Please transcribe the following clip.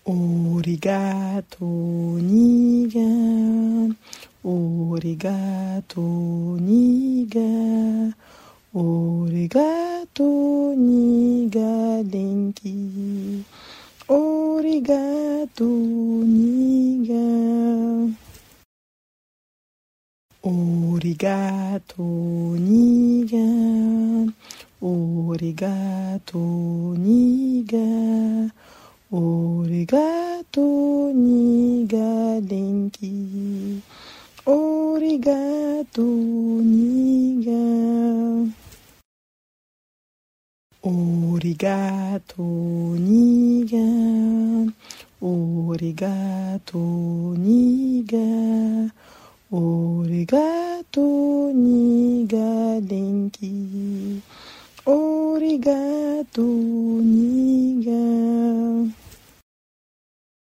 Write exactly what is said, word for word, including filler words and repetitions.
Origato niga, origato niga, origato niga lenki, origato niga, origato niga, origato niga. Origato niga lenki, origato niga, origato niga, origato niga, origato niga lenki, origato